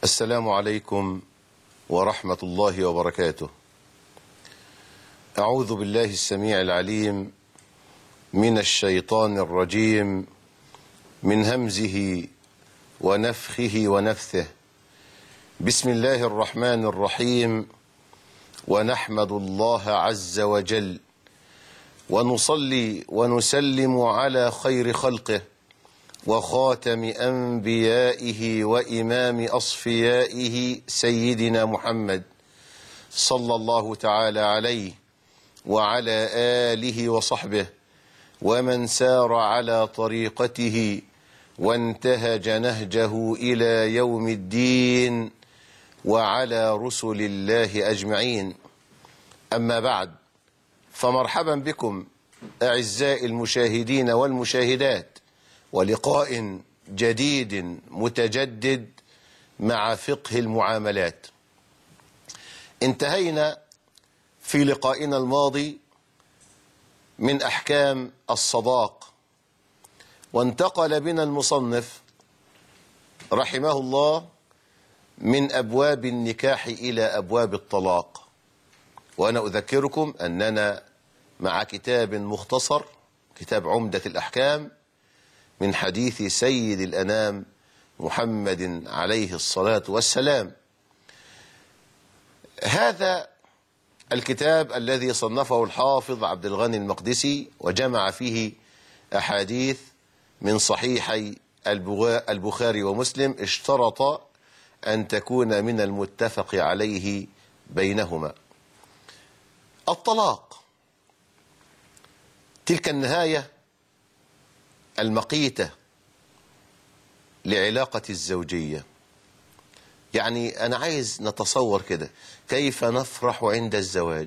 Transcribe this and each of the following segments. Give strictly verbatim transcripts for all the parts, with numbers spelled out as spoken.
السلام عليكم ورحمة الله وبركاته. أعوذ بالله السميع العليم من الشيطان الرجيم من همزه ونفخه ونفثه. بسم الله الرحمن الرحيم. ونحمد الله عز وجل ونصلي ونسلم على خير خلقه وخاتم أنبيائه وإمام أصفيائه سيدنا محمد صلى الله تعالى عليه وعلى آله وصحبه ومن سار على طريقته وانتهج نهجه إلى يوم الدين وعلى رسل الله أجمعين. أما بعد، فمرحبا بكم أعزائي المشاهدين والمشاهدات، ولقاء جديد متجدد مع فقه المعاملات. انتهينا في لقائنا الماضي من أحكام الصداق، وانتقل بنا المصنف رحمه الله من أبواب النكاح إلى أبواب الطلاق. وأنا أذكركم أننا مع كتاب مختصر، كتاب عمدة الأحكام، من حديث سيد الأنام محمد عليه الصلاة والسلام. هذا الكتاب الذي صنفه الحافظ عبد الغني المقدسي وجمع فيه أحاديث من صحيحي البخاري ومسلم اشترط أن تكون من المتفق عليه بينهما. الطلاق، تلك النهاية المقيتة لعلاقة الزوجية. يعني أنا عايز نتصور كده، كيف نفرح عند الزواج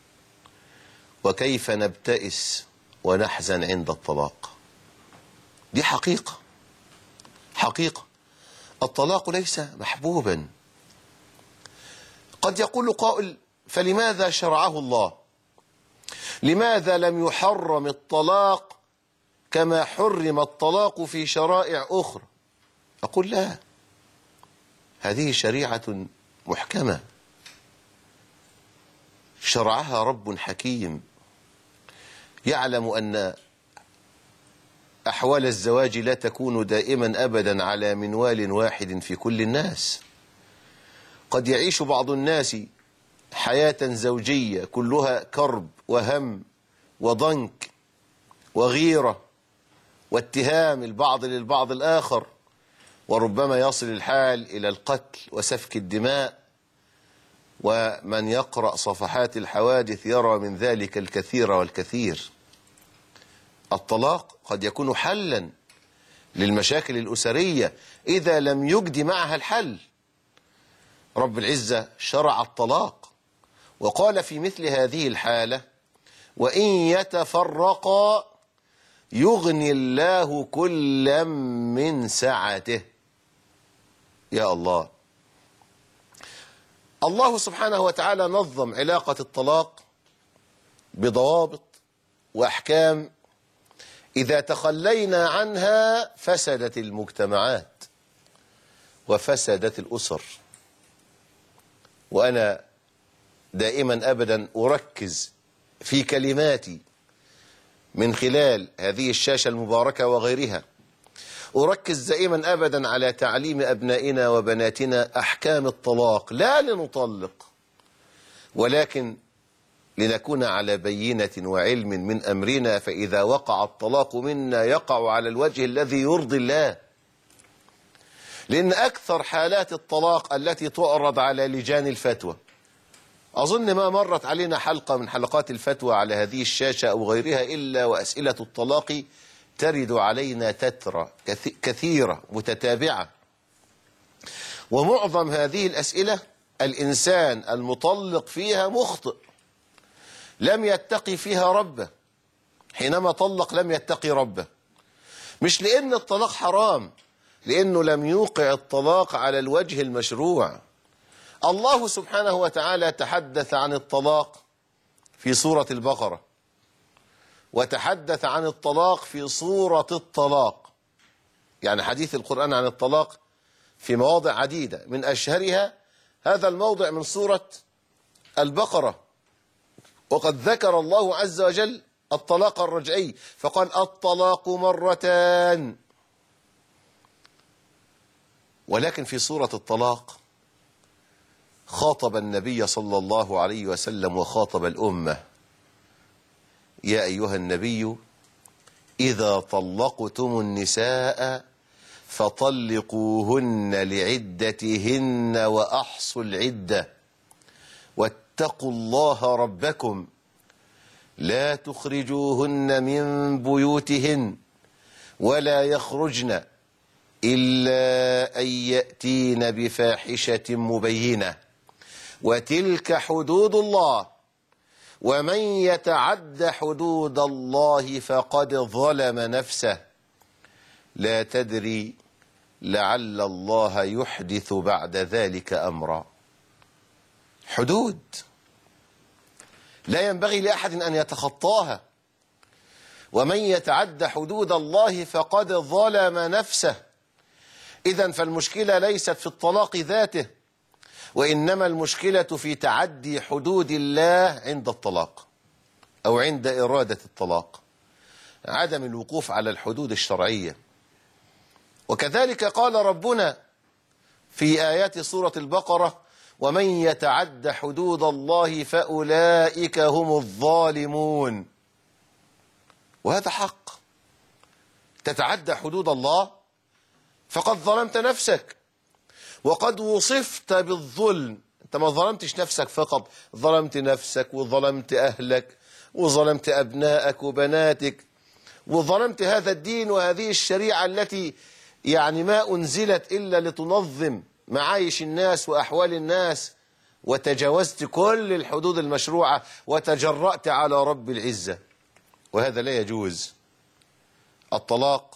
وكيف نبتئس ونحزن عند الطلاق. دي حقيقة حقيقة. الطلاق ليس محبوبا. قد يقول قائل: فلماذا شرعه الله؟ لماذا لم يحرم الطلاق كما حرم الطلاق في شرائع أخرى؟ أقول لا، هذه شريعة محكمة شرعها رب حكيم يعلم أن أحوال الزواج لا تكون دائما أبدا على منوال واحد في كل الناس. قد يعيش بعض الناس حياة زوجية كلها كرب وهم وضنك وغيرة واتهام البعض للبعض الآخر، وربما يصل الحال إلى القتل وسفك الدماء، ومن يقرأ صفحات الحوادث يرى من ذلك الكثير والكثير. الطلاق قد يكون حلا للمشاكل الأسرية إذا لم يجد معها الحل. رب العزة شرع الطلاق وقال في مثل هذه الحالة: وإن يتفرقا يغني الله كلا من سعته. يا الله. الله سبحانه وتعالى نظم علاقة الطلاق بضوابط وأحكام إذا تخلينا عنها فسدت المجتمعات وفسدت الأسر. وأنا دائما أبدا أركز في كلماتي من خلال هذه الشاشة المباركة وغيرها، أركز دائما أبدا على تعليم أبنائنا وبناتنا أحكام الطلاق، لا لنطلق ولكن لنكون على بينة وعلم من أمرنا، فإذا وقع الطلاق منا يقع على الوجه الذي يرضي الله. لأن أكثر حالات الطلاق التي تعرض على لجان الفتوى، أظن ما مرت علينا حلقة من حلقات الفتوى على هذه الشاشة أو غيرها إلا وأسئلة الطلاق ترد علينا تترى كثيرة متتابعة. ومعظم هذه الأسئلة الإنسان المطلق فيها مخطئ، لم يتقي فيها ربه. حينما طلق لم يتقي ربه، مش لأن الطلاق حرام، لأنه لم يوقع الطلاق على الوجه المشروع. الله سبحانه وتعالى تحدث عن الطلاق في سورة البقرة، وتحدث عن الطلاق في سورة الطلاق. يعني حديث القرآن عن الطلاق في مواضع عديدة، من أشهرها هذا الموضع من سورة البقرة، وقد ذكر الله عز وجل الطلاق الرجعي فقال الطلاق مرتان. ولكن في سورة الطلاق خاطب النبي صلى الله عليه وسلم وخاطب الأمة: يا أيها النبي إذا طلقتم النساء فطلقوهن لعدتهن وأحصوا العدة واتقوا الله ربكم لا تخرجوهن من بيوتهن ولا يخرجن إلا أن يأتين بفاحشة مبينة وتلك حدود الله ومن يتعد حدود الله فقد ظلم نفسه لا تدري لعل الله يحدث بعد ذلك أمرا. حدود لا ينبغي لأحد أن يتخطاها، ومن يتعد حدود الله فقد ظلم نفسه. إذن فالمشكلة ليست في الطلاق ذاته، وإنما المشكلة في تعدي حدود الله عند الطلاق أو عند إرادة الطلاق، عدم الوقوف على الحدود الشرعية. وكذلك قال ربنا في آيات سورة البقرة: ومن يتعد حدود الله فأولئك هم الظالمون. وهذا حق، تتعدى حدود الله فقد ظلمت نفسك، وقد وصفت بالظلم. انت ما ظلمتش نفسك فقط، ظلمت نفسك وظلمت أهلك وظلمت أبنائك وبناتك، وظلمت هذا الدين وهذه الشريعة التي يعني ما أنزلت إلا لتنظم معايش الناس وأحوال الناس، وتجاوزت كل الحدود المشروعة وتجرأت على رب العزة، وهذا لا يجوز. الطلاق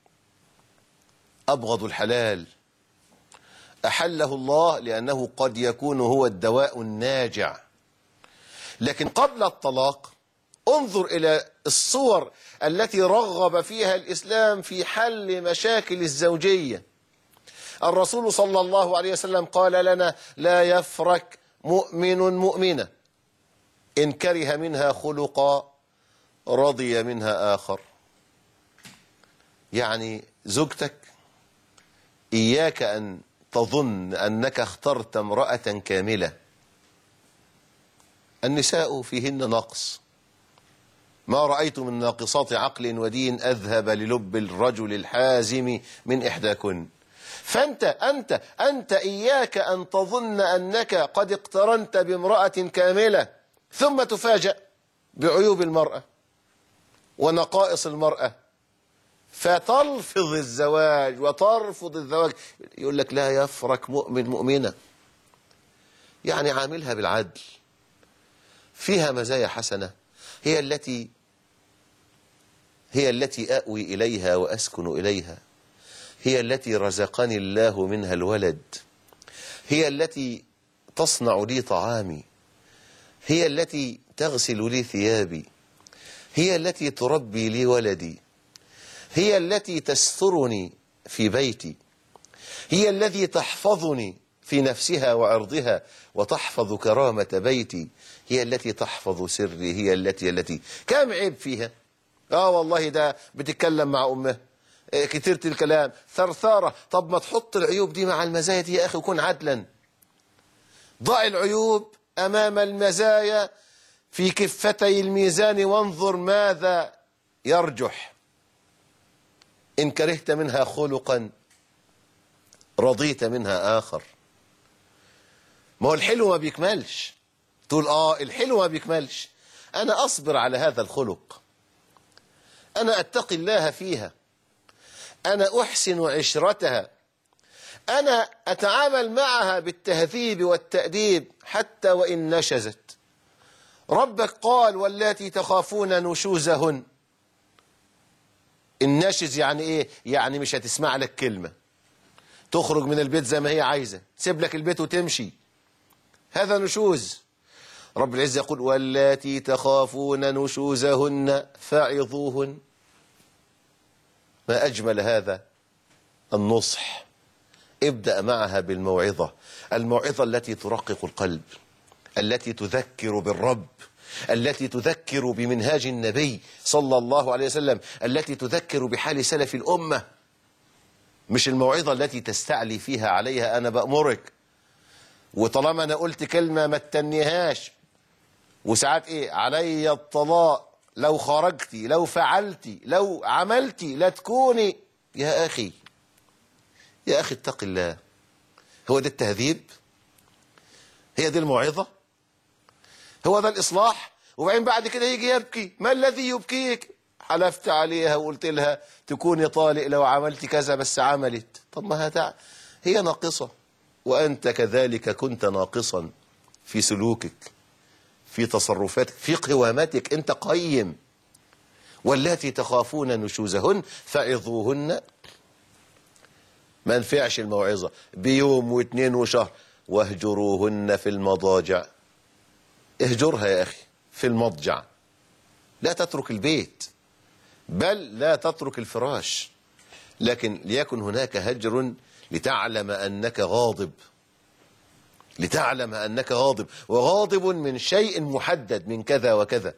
أبغض الحلال، أحله الله لأنه قد يكون هو الدواء الناجع. لكن قبل الطلاق انظر إلى الصور التي رغب فيها الإسلام في حل مشاكل الزوجية. الرسول صلى الله عليه وسلم قال لنا: لا يفرك مؤمن مؤمنة إن كره منها خلقا رضي منها آخر. يعني زوجتك إياك أن تظن أنك اخترت امرأة كاملة، النساء فيهن نقص، ما رأيت من ناقصات عقل ودين أذهب للب الرجل الحازم من إحداكن. فأنت أنت أنت إياك أن تظن أنك قد اقترنت بامرأة كاملة ثم تفاجأ بعيوب المرأة ونقائص المرأة فتلفظ الزواج وترفض الزواج. يقول لك: لا يفرك مؤمن مؤمنة، يعني عاملها بالعدل، فيها مزايا حسنة، هي التي هي التي آوي إليها وأسكن إليها، هي التي رزقني الله منها الولد، هي التي تصنع لي طعامي، هي التي تغسل لي ثيابي، هي التي تربي لي ولدي، هي التي تسترني في بيتي، هي التي تحفظني في نفسها وعرضها وتحفظ كرامة بيتي، هي التي تحفظ سري، هي التي التي كم عيب فيها. آه والله ده بتتكلم مع أمه كتيرة الكلام، ثرثارة. طب ما تحط العيوب دي مع المزايا دي يا أخي وكن عدلا. ضع العيوب أمام المزايا في كفتي الميزان وانظر ماذا يرجح. إن كرهت منها خلقا رضيت منها آخر. ما هو الحلو ما بيكملش، تقول آه الحلو ما بيكملش، أنا أصبر على هذا الخلق، أنا أتقي الله فيها، أنا أحسن عشرتها، أنا أتعامل معها بالتهذيب والتأديب حتى وإن نشزت. ربك قال: واللاتي تخافون نشوزهن. النشز يعني إيه؟ يعني مش هتسمع لك كلمة، تخرج من البيت زي ما هي عايزة، تسيب لك البيت وتمشي، هذا نشوز. رب العزة يقول: واللاتي تخافون نشوزهن فعظوهن. ما أجمل هذا النصح ابدأ معها بالموعظة، الموعظة التي ترقق القلب، التي تذكر بالرب، التي تذكر بمنهاج النبي صلى الله عليه وسلم، التي تذكر بحال سلف الأمة. مش الموعظة التي تستعلي فيها عليها أنا بأمرك، وطالما أنا قلت كلمة ما تتنيهاش، وساعات إيه علي الطلاق لو خرجتي، لو فعلتي، لو عملتي، لا تكوني. يا أخي يا أخي اتق الله. هو ده التهذيب؟ هي دي الموعظة؟ هو ده الإصلاح؟ وبعدين بعد كده يجي يبكي. ما الذي يبكيك؟ حلفت عليها وقلت لها تكوني طالق لو عملت كذا، بس عملت. طب ما هتع... هي ناقصة، وأنت كذلك كنت ناقصا في سلوكك، في تصرفاتك، في قوامتك. أنت قيم. واللاتي تخافون نشوزهن فعظوهن. ما نفعش الموعظة بيوم واثنين وشهر. واهجروهن في المضاجع. اهجرها يا أخي في المضجع، لا تترك البيت، بل لا تترك الفراش، لكن ليكن هناك هجر لتعلم أنك غاضب، لتعلم أنك غاضب، وغاضب من شيء محدد، من كذا وكذا.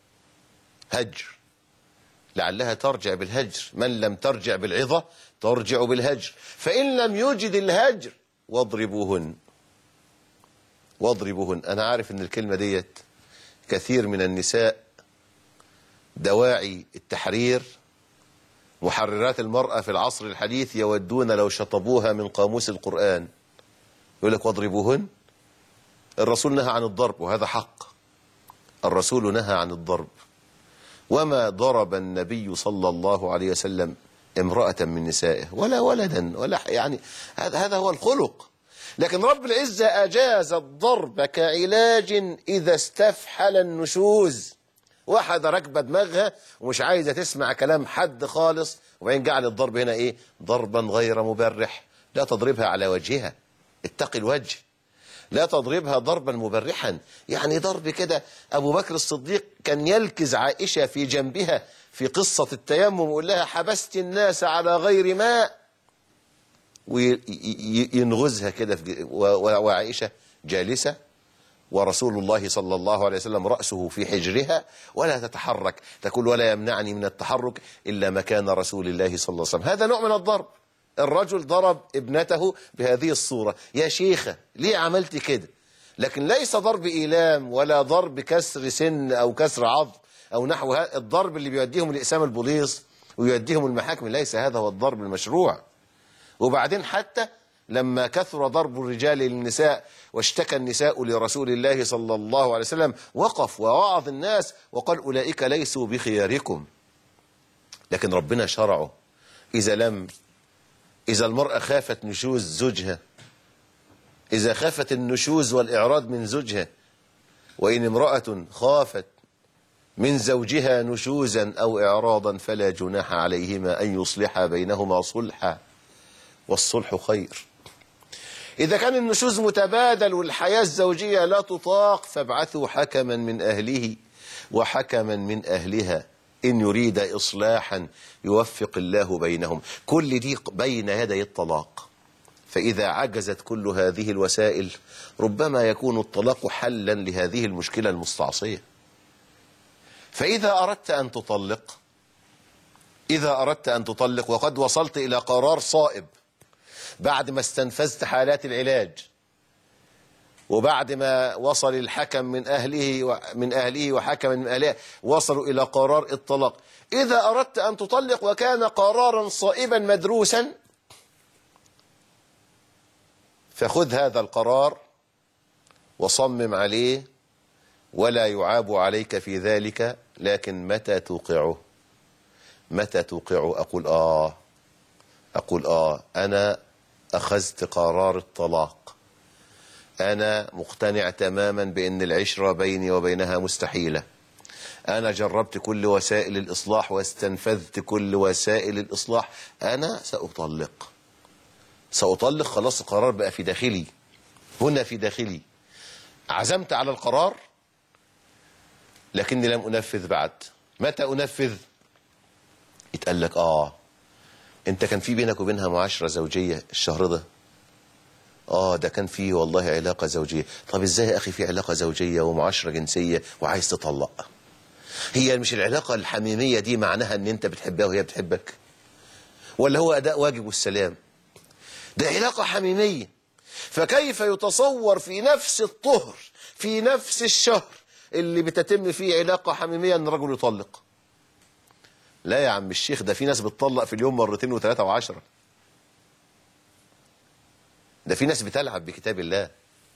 هجر، لعلها ترجع بالهجر. من لم ترجع بالعظة ترجع بالهجر. فإن لم يجد الهجر واضربوهن. واضربوهن. أنا عارف أن الكلمة ديت كثير من النساء دواعي التحرير، محررات المرأة في العصر الحديث، يودون لو شطبوها من قاموس القرآن. يقول لك واضربوهن. الرسول نهى عن الضرب، وهذا حق. الرسول نهى عن الضرب، وما ضرب النبي صلى الله عليه وسلم امرأة من نسائه ولا ولدا ولا يعني. هذا هذا هو الخلق. لكن رب العزة أجاز الضرب كعلاج إذا استفحل النشوز. واحدة راكبة دماغها ومش عايزة تسمع كلام حد خالص، وبعدين جعل الضرب هنا إيه؟ ضربا غير مبرح. لا تضربها على وجهها، اتق الوجه. لا تضربها ضربا مبرحا، يعني ضرب كده. أبو بكر الصديق كان يلكز عائشة في جنبها في قصة التيمم ويقول لها حبست الناس على غير ماء، وينغزها كده، وعائشة جالسة ورسول الله صلى الله عليه وسلم رأسه في حجرها ولا تتحرك، تقول ولا يمنعني من التحرك إلا مكان رسول الله صلى الله عليه وسلم. هذا نوع من الضرب. الرجل ضرب ابنته بهذه الصورة. يا شيخة ليه عملت كده؟ لكن ليس ضرب إيلام ولا ضرب كسر سن أو كسر عظم أو نحو هذا. الضرب اللي بيوديهم لإقسام البوليس ويوديهم المحاكم، ليس هذا هو الضرب المشروع. وبعدين حتى لما كثر ضرب الرجال للنساء واشتكى النساء لرسول الله صلى الله عليه وسلم، وقف ووعظ الناس وقال أولئك ليسوا بخياركم. لكن ربنا شرعه إذا لم إذا المرأة خافت نشوز زوجها، إذا خافت النشوز والإعراض من زوجها، وإن امرأة خافت من زوجها نشوزا أو إعراضا فلا جناح عليهما أن يصلحا بينهما صلحا، والصلح خير. إذا كان النشوز متبادل والحياة الزوجية لا تطاق، فابعثوا حكما من أهله وحكما من أهلها إن يريد إصلاحا يوفق الله بينهم. كل دي بين يدي الطلاق. فإذا عجزت كل هذه الوسائل ربما يكون الطلاق حلا لهذه المشكلة المستعصية. فإذا أردت أن تطلق إذا أردت أن تطلق وقد وصلت إلى قرار صائب، بعد ما استنفذت حالات العلاج، وبعد ما وصل الحكم من أهله من أهله وحكم من أهلها وصلوا إلى قرار الطلاق، إذا أردت أن تطلق وكان قرارا صائبا مدروسا، فخذ هذا القرار وصمم عليه ولا يعاب عليك في ذلك. لكن متى توقعه متى توقعه أقول آه أقول آه أنا أخذت قرار الطلاق، أنا مقتنع تماما بأن العشرة بيني وبينها مستحيلة، أنا جربت كل وسائل الإصلاح واستنفذت كل وسائل الإصلاح، أنا سأطلق سأطلق خلاص. القرار بقى في داخلي، هنا في داخلي، عزمت على القرار لكني لم أنفذ بعد. متى أنفذ؟ يتقال لك آه أنت كان في بينك وبينها معاشرة زوجية الشهر ده، اه ده كان فيه والله علاقة زوجية. طب ازاي يا اخي في علاقة زوجية ومعاشرة جنسية وعايز تطلق؟ هي مش العلاقة الحميمية دي معناها ان انت بتحبها وهي بتحبك؟ ولا هو اداء واجب والسلام؟ ده علاقة حميمية. فكيف يتصور في نفس الطهر في نفس الشهر اللي بتتم فيه علاقة حميمية ان الرجل يطلق؟ لا يا عم الشيخ، ده في ناس بتطلق في اليوم مرتين وثلاثة وعشرة. ده في ناس بتلعب بكتاب الله.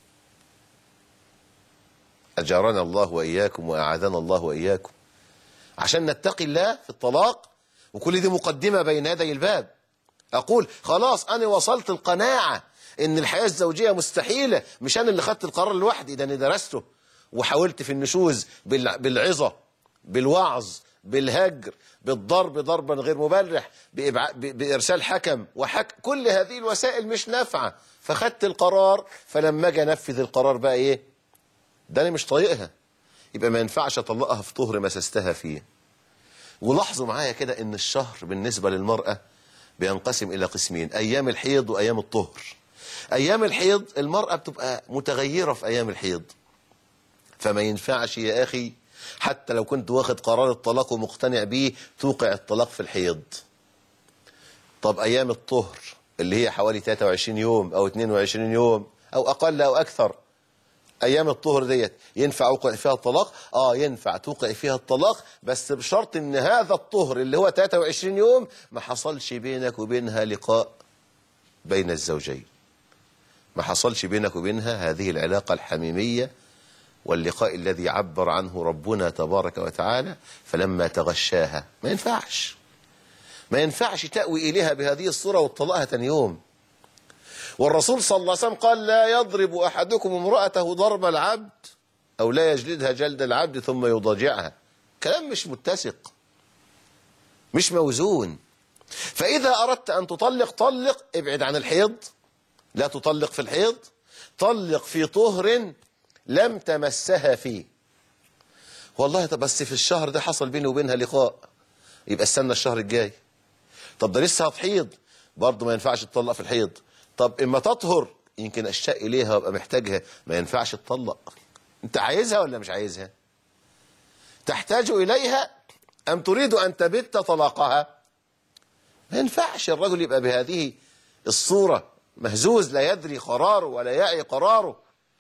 أجارنا الله وإياكم وأعاذنا الله وإياكم. عشان نتقي الله في الطلاق، وكل دي مقدمة بين يدي الباب. أقول خلاص أنا وصلت القناعة إن الحياة الزوجية مستحيلة، مش أنا اللي خدت القرار لوحدي، ده أنا درسته وحاولت في النشوز بالعظة بالوعظ بالهجر بالضرب ضربا غير مبرح بإرسال حكم وحك، كل هذه الوسائل مش نافعة، فخدت القرار. فلما أجي أنفذ القرار بقى إيه؟ ده أنا مش طايقها، يبقى ما ينفعش أطلقها في طهر مسستها فيه. ولاحظوا معايا كده إن الشهر بالنسبة للمرأة بينقسم إلى قسمين: أيام الحيض وأيام الطهر. أيام الحيض المرأة بتبقى متغيرة في أيام الحيض، فما ينفعش يا أخي حتى لو كنت واخد قرار الطلاق ومقتنع بيه توقع الطلاق في الحيض. طب أيام الطهر اللي هي حوالي ثلاثة وعشرين يوم أو اثنين وعشرين يوم أو أقل أو أكثر، أيام الطهر ديت ينفع أوقع فيها الطلاق؟ آه ينفع توقع فيها الطلاق، بس بشرط إن هذا الطهر اللي هو ثلاثة وعشرين يوم ما حصلش بينك وبينها لقاء بين الزوجين، ما حصلش بينك وبينها هذه العلاقة الحميمية واللقاء الذي عبر عنه ربنا تبارك وتعالى فلما تغشاها. ما ينفعش ما ينفعش تأوي إليها بهذه الصورة وتطلقها تاني يوم. والرسول صلى الله عليه وسلم قال: لا يضرب أحدكم امرأته ضرب العبد أو لا يجلدها جلد العبد ثم يضاجعها. كلام مش متسق، مش موزون. فإذا أردت أن تطلق طلق، ابعد عن الحيض، لا تطلق في الحيض، طلق في طهر لم تمسها فيه. والله طب بس في الشهر ده حصل بيني وبينها لقاء، يبقى استنى الشهر الجاي. طب ده لسه هتحيض، برضه ما ينفعش تطلق في الحيض. طب اما تطهر يمكن اشتاق اليها وابقى محتاجها، ما ينفعش تطلق. انت عايزها ولا مش عايزها؟ تحتاج اليها ام تريد ان تبت طلاقها؟ ما ينفعش الرجل يبقى بهذه الصورة مهزوز لا يدري قراره ولا يعي قراره.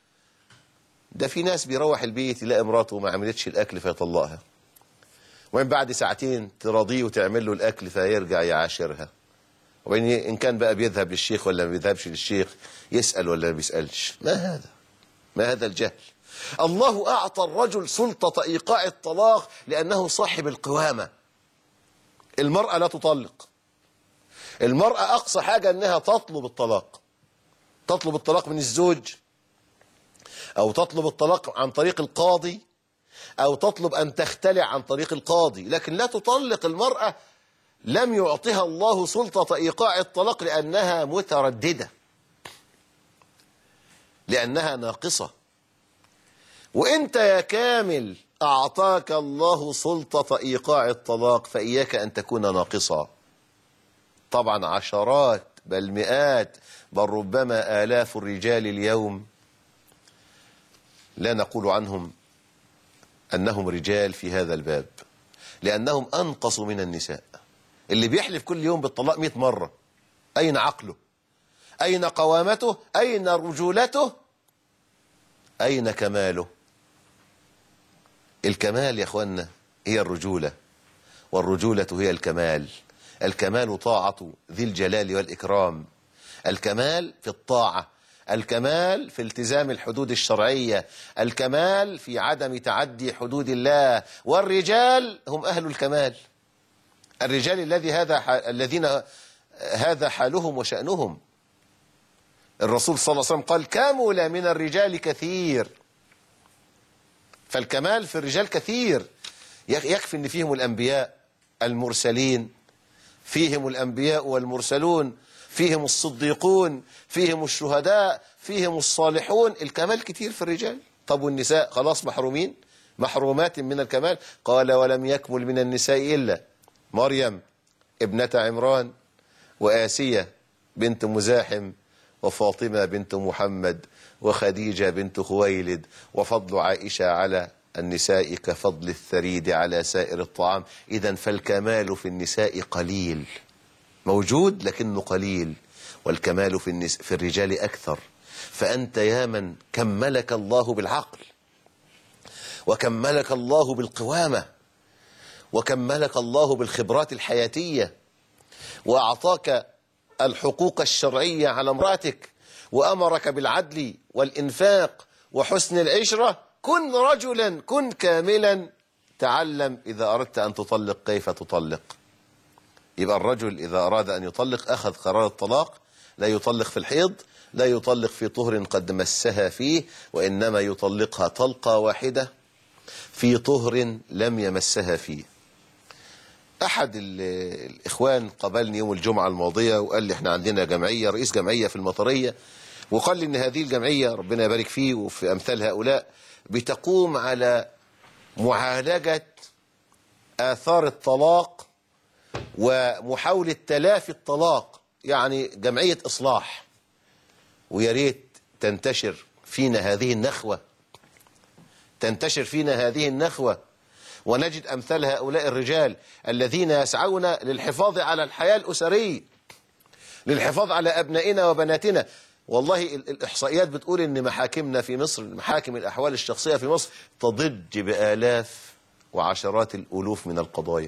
ده في ناس بيروح البيت يلاقي مراته ما عملتش الاكل فيطلقها، ومن بعد ساعتين تراضيه وتعمل له الاكل فيرجع يعاشرها، وبين ان كان بقى بيذهب للشيخ ولا ما بيذهبش للشيخ، يسأل ولا ما بيسألش. ما هذا؟ ما هذا الجهل؟ الله أعطى الرجل سلطة إيقاع الطلاق لأنه صاحب القوامة. المرأة لا تطلق، المرأة أقصى حاجة أنها تطلب الطلاق، تطلب الطلاق من الزوج، أو تطلب الطلاق عن طريق القاضي، أو تطلب أن تختلع عن طريق القاضي، لكن لا تطلق. المرأة لم يعطها الله سلطة إيقاع الطلاق لأنها مترددة، لأنها ناقصة. وإنت يا كامل أعطاك الله سلطة إيقاع الطلاق، فإياك أن تكون ناقصا. طبعا عشرات بل مئات بل ربما آلاف الرجال اليوم لا نقول عنهم أنهم رجال في هذا الباب، لأنهم أنقص من النساء. اللي بيحلف كل يوم بالطلاق مئة مرة، أين عقله؟ أين قوامته؟ أين رجولته؟ أين كماله؟ الكمال يا أخوانا هي الرجولة، والرجولة هي الكمال. الكمال طاعة ذي الجلال والإكرام، الكمال في الطاعة، الكمال في التزام الحدود الشرعية، الكمال في عدم تعدي حدود الله. والرجال هم أهل الكمال، الرجال الذي هذا الذين هذا حالهم وشأنهم. الرسول صلى الله عليه وسلم قال: كمل من الرجال كثير. فالكمال في الرجال كثير، يكفي ان فيهم الأنبياء المرسلين، فيهم الأنبياء والمرسلون، فيهم الصديقون، فيهم الشهداء، فيهم الصالحون. الكمال كتير في الرجال. طب والنساء خلاص محرومين، محرومات من الكمال. قال: ولم يكمل من النساء إلا مريم ابنة عمران، وآسية بنت مزاحم، وفاطمة بنت محمد وخديجة بنت خويلد، وفضل عائشة على النساء كفضل الثريد على سائر الطعام. إذن فالكمال في النساء قليل، موجود لكنه قليل، والكمال في, النس في الرجال أكثر. فأنت يا من كملك الله بالعقل، وكملك الله بالقوامة، وكملك الله بالخبرات الحياتية، وأعطاك الحقوق الشرعية على امرأتك، وأمرك بالعدل والإنفاق وحسن العشرة. كن رجلا، كن كاملا، تعلم إذا أردت أن تطلق كيف تطلق. يبقى الرجل إذا أراد أن يطلق أخذ قرار الطلاق، لا يطلق في الحيض، لا يطلق في طهر قد مسها فيه، وإنما يطلقها طلقة واحدة في طهر لم يمسها فيه. أحد الإخوان قابلني يوم الجمعة الماضية وقال لي احنا عندنا جمعية، رئيس جمعية في المطرية، وقال لي إن هذه الجمعية ربنا يبارك فيه وفي أمثال هؤلاء بتقوم على معالجة آثار الطلاق ومحاولة تلافي الطلاق، يعني جمعية إصلاح. ويا ريت تنتشر فينا هذه النخوة، تنتشر فينا هذه النخوة، ونجد أمثال هؤلاء الرجال الذين يسعون للحفاظ على الحياة الأسرية، للحفاظ على أبنائنا وبناتنا. والله الإحصائيات بتقول إن محاكمنا في مصر، محاكم الأحوال الشخصية في مصر تضج بآلاف وعشرات الألوف من القضايا.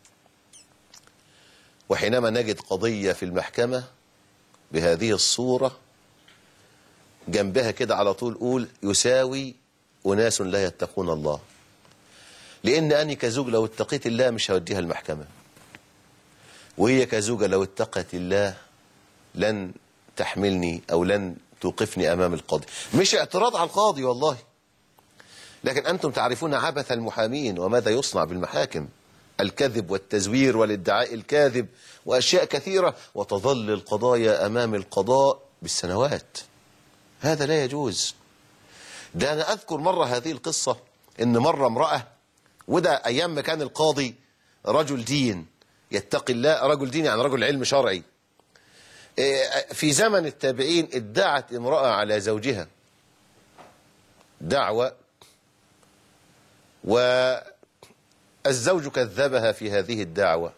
وحينما نجد قضية في المحكمة بهذه الصورة، جنبها كده على طول قول يساوي أناس لا يتقون الله. لأن أني كزوج لو اتقيت الله مش هوديها المحكمة، وهي كزوجة لو اتقت الله لن تحملني أو لن توقفني أمام القاضي. مش اعتراض على القاضي والله، لكن أنتم تعرفون عبث المحامين وماذا يصنع بالمحاكم، الكذب والتزوير والادعاء الكاذب وأشياء كثيرة، وتظل القضايا أمام القضاء بالسنوات. هذا لا يجوز. ده أنا أذكر مرة هذه القصة، إن مرة امرأة، وده أيام ما كان القاضي رجل دين يتقي الله، رجل دين يعني رجل علم شرعي. في زمن التابعين ادعت امرأة على زوجها دعوة، والزوج كذبها في هذه الدعوة،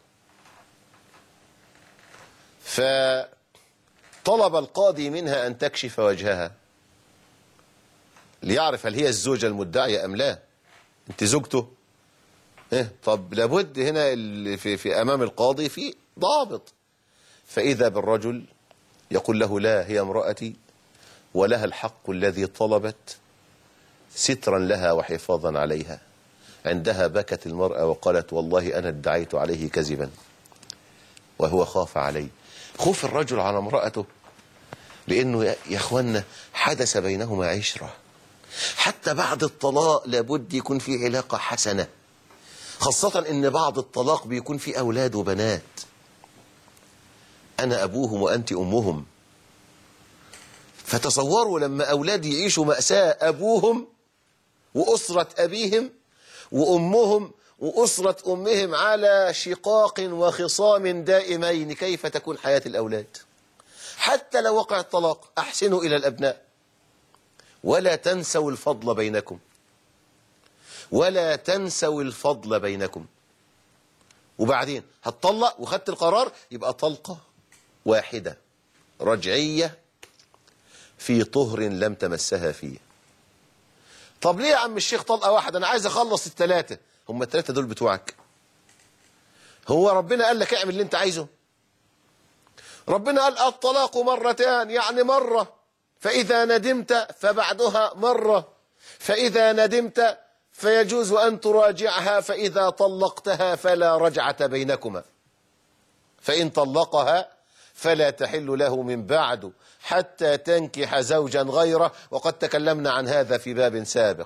فطلب القاضي منها أن تكشف وجهها ليعرف هل هي الزوجة المدعية أم لا. أنت زوجته؟ إيه؟ طب لابد هنا في, في أمام القاضي في ضابط. فإذا بالرجل يقول له لا، هي امرأتي ولها الحق الذي طلبت سترا لها وحفاظا عليها. عندها بكت المرأة وقالت والله أنا ادعيت عليه كذبا وهو خاف علي. خوف الرجل على امرأته، لأنه يا أخوانا حدث بينهما عشرة. حتى بعد الطلاق لابد يكون في علاقة حسنة، خاصة إن بعض الطلاق بيكون في أولاد وبنات، أنا أبوهم وأنت أمهم. فتصوروا لما أولاد يعيشوا مأساة، أبوهم وأسرة أبيهم وأمهم وأسرة أمهم على شقاق وخصام دائمين، كيف تكون حياة الأولاد؟ حتى لو وقع الطلاق أحسنوا إلى الأبناء، ولا تنسوا الفضل بينكم، ولا تنسوا الفضل بينكم. وبعدين هتطلق وخدت القرار، يبقى طلقة واحدة رجعية في طهر لم تمسها فيه. طب ليه يا عم الشيخ طلقة واحدة؟ أنا عايز أخلص الثلاثة. هم الثلاثة دول بتوعك؟ هو ربنا قال لك اعمل اللي أنت عايزه؟ ربنا قال الطلاق مرتان، يعني مرة، فإذا ندمت فبعدها مرة، فإذا ندمت فيجوز أن تراجعها، فإذا طلقتها فلا رجعة بينكما، فإن طلقها فلا تحل له من بعد حتى تنكح زوجا غيره، وقد تكلمنا عن هذا في باب سابق.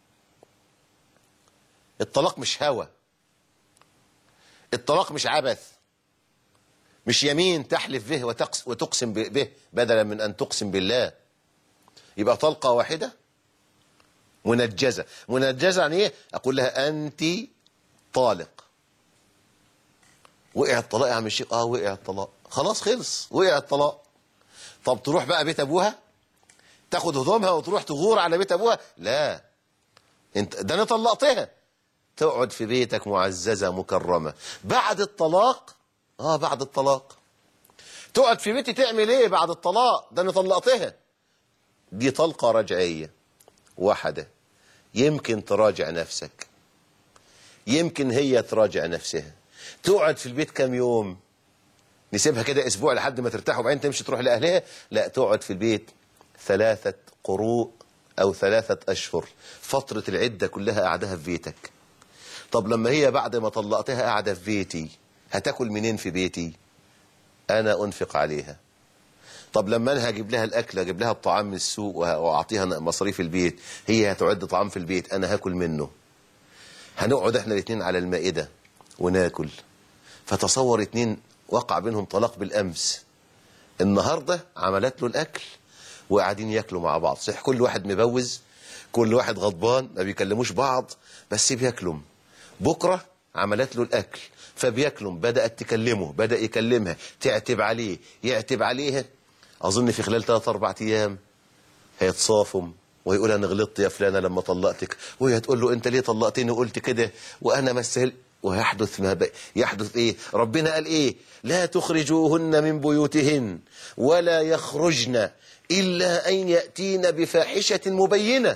الطلاق مش هوى، الطلاق مش عبث، مش يمين تحلف به وتقسم به بدلا من أن تقسم بالله. يبقى طلقة واحدة منجزة. منجزة يعني ايه؟ أقول لها أنت طالق. وقع الطلاق يا عم الشيخ؟ اه وقع الطلاق، خلاص خلص، وقع الطلاق. طب تروح بقى بيت ابوها تاخد هدومها وتروح تغور على بيت ابوها؟ لا، انت ده انا طلقتها. تقعد في بيتك معززة مكرمة. بعد الطلاق، اه بعد الطلاق تقعد في بيتي تعمل ايه بعد الطلاق؟ ده انا طلقتها. دي طلقة رجعية واحدة. يمكن تراجع نفسك، يمكن هي تراجع نفسها. تقعد في البيت كام يوم؟ نسيبها كده اسبوع لحد ما ترتاح وبعدين تمشي تروح لاهلها؟ لا، تقعد في البيت ثلاثة قروء او ثلاثة اشهر، فترة العدة كلها قاعدها في بيتك. طب لما هي بعد ما طلقتها قاعدة في بيتي، هتاكل منين في بيتي؟ انا انفق عليها. طب لما انا هجيب لها الاكل، اجيب لها الطعام من السوق واعطيها مصاريف البيت، هي هتعد طعام في البيت، انا هاكل منه. هنقعد احنا الاثنين على المائدة وناكل. فتصور اتنين وقع بينهم طلاق بالامس، النهاردة عملت له الاكل وقاعدين ياكلوا مع بعض. صحيح كل واحد مبوز، كل واحد غضبان، ما بيكلموش بعض، بس بياكلوا. بكرة عملت له الاكل فبياكلوا، بدأت تكلمه، بدأ يكلمها، تعتب عليه، يعتب عليها. اظن في خلال ثلاث اربع ايام هيتصافوا ويقول انا غلطت يا فلانة لما طلقتك، وهي تقول له انت ليه طلقتني وقلت كده وانا ما استاهل. ويحدث ما بقى. يحدث ايه؟ ربنا قال ايه؟ لا تخرجوهن من بيوتهن ولا يخرجن الا ان ياتين بفاحشة مبينة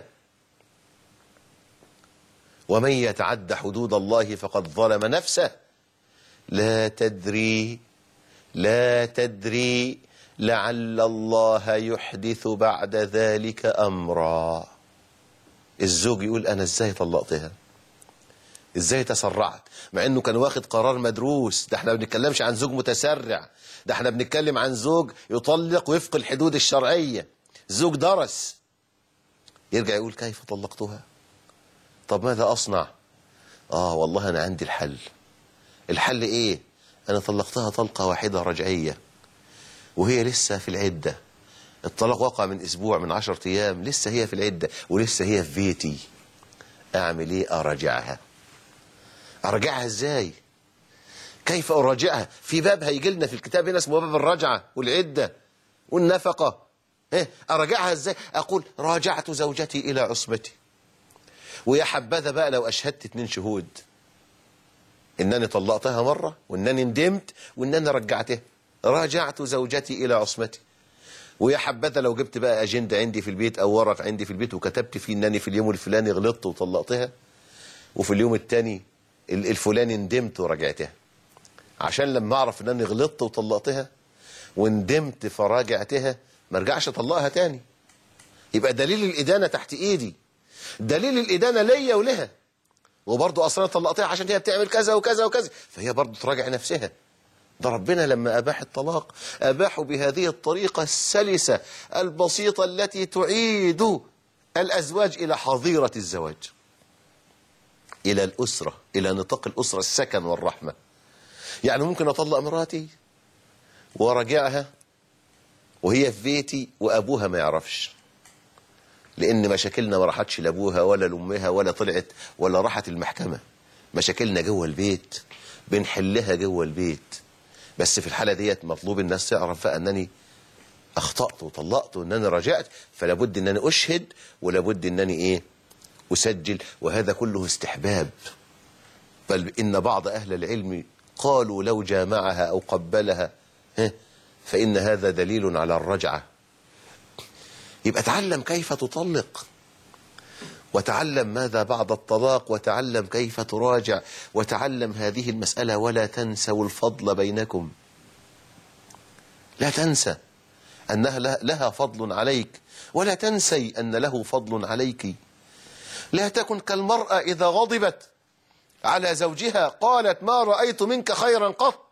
ومن يتعد حدود الله فقد ظلم نفسه. لا تدري لا تدري لعل الله يحدث بعد ذلك امرا. الزوج يقول انا ازاي طلقتها؟ ازاي تسرعت؟ مع انه كان واخد قرار مدروس. ده احنا ما بنتكلمش عن زوج متسرع، ده احنا بنتكلم عن زوج يطلق وفق الحدود الشرعية. زوج درس. يرجع يقول كيف طلقتها؟ طب ماذا اصنع؟ اه والله انا عندي الحل. الحل ايه؟ انا طلقتها طلقة واحدة رجعية وهي لسه في العدة. الطلاق وقع من اسبوع، من عشرة ايام، لسه هي في العدة ولسه هي في بيتي. اعمل ايه؟ اراجعها. ارجعها ازاي؟ كيف اراجعها؟ في باب هيجي لنا في الكتاب هنا اسمه باب الرجعة والعدة والنفقة. ايه اراجعها ازاي؟ اقول راجعت زوجتي الى عصمتي، ويا حبذا بقى لو اشهدت اتنين شهود انني طلقتها مرة وانني ندمت وانني رجعتها. راجعت زوجتي الى عصمتي. ويا حبذا لو جبت بقى اجندة عندي في البيت او ورق عندي في البيت وكتبت فيه انني في اليوم الفلاني غلطت وطلقتها، وفي اليوم الثاني الفلاني ندمت ورجعتها، عشان لما اعرف انني غلطت وطلقتها وندمت فراجعتها ما ارجعش اطلقها تاني. يبقى دليل الادانة تحت ايدي، دليل الادانة ليا ولها. وبرضه اصلا طلقتها عشان هي بتعمل كذا وكذا وكذا، فهي برضه تراجع نفسها. ده ربنا لما اباح الطلاق اباحوا بهذه الطريقة السلسة البسيطة التي تعيد الازواج الى حظيرة الزواج، الى الاسرة، الى نطاق الاسرة، السكن والرحمة. يعني ممكن اطلق مراتي وراجعها وهي في بيتي وابوها ما يعرفش، لان مشاكلنا ما راحتش لابوها ولا لامها ولا طلعت ولا راحت المحكمة. مشاكلنا جوه البيت بنحلها جوه البيت. بس في الحالة ديت مطلوب الناس تعرف بقى انني اخطأت وطلقت وانني رجعت، فلا بد انني اشهد ولا بد انني ايه؟ اسجل. وهذا كله استحباب. بل ان بعض اهل العلم قالوا لو جامعها او قبلها فان هذا دليل على الرجعة. يبقى تعلم كيف تطلق، وتعلم ماذا بعد الطلاق، وتعلم كيف تراجع، وتعلم هذه المسألة. ولا تنسوا الفضل بينكم. لا تنسى أنها لها فضل عليك، ولا تنسي أن له فضل عليك. لا تكن كالمرأة إذا غضبت على زوجها قالت ما رأيت منك خيرا قط.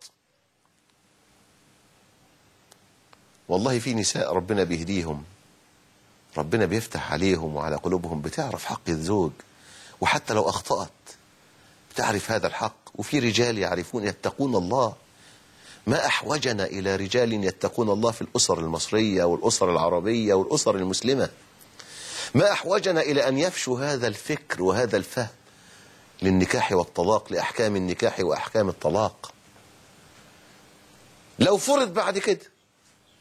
والله في نساء ربنا بيهديهم، ربنا بيفتح عليهم وعلى قلوبهم، بتعرف حق الزوج، وحتى لو أخطأت بتعرف هذا الحق. وفي رجال يعرفون يتقون الله. ما أحوجنا إلى رجال يتقون الله في الأسر المصرية والأسر العربية والأسر المسلمة. ما أحوجنا إلى أن يفشوا هذا الفكر وهذا الفهم للنكاح والطلاق، لأحكام النكاح وأحكام الطلاق. لو فرض بعد كده